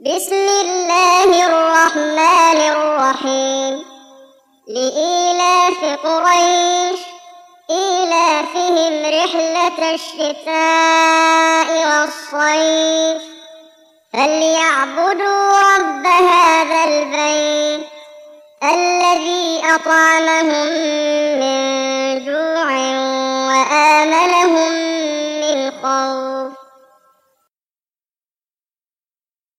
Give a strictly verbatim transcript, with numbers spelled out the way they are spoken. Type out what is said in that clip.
بسم الله الرحمن الرحيم لإيلاف قريش إيلافهم رحلة الشتاء والصيف فليعبدوا رب هذا البيت الذي أطعمهم من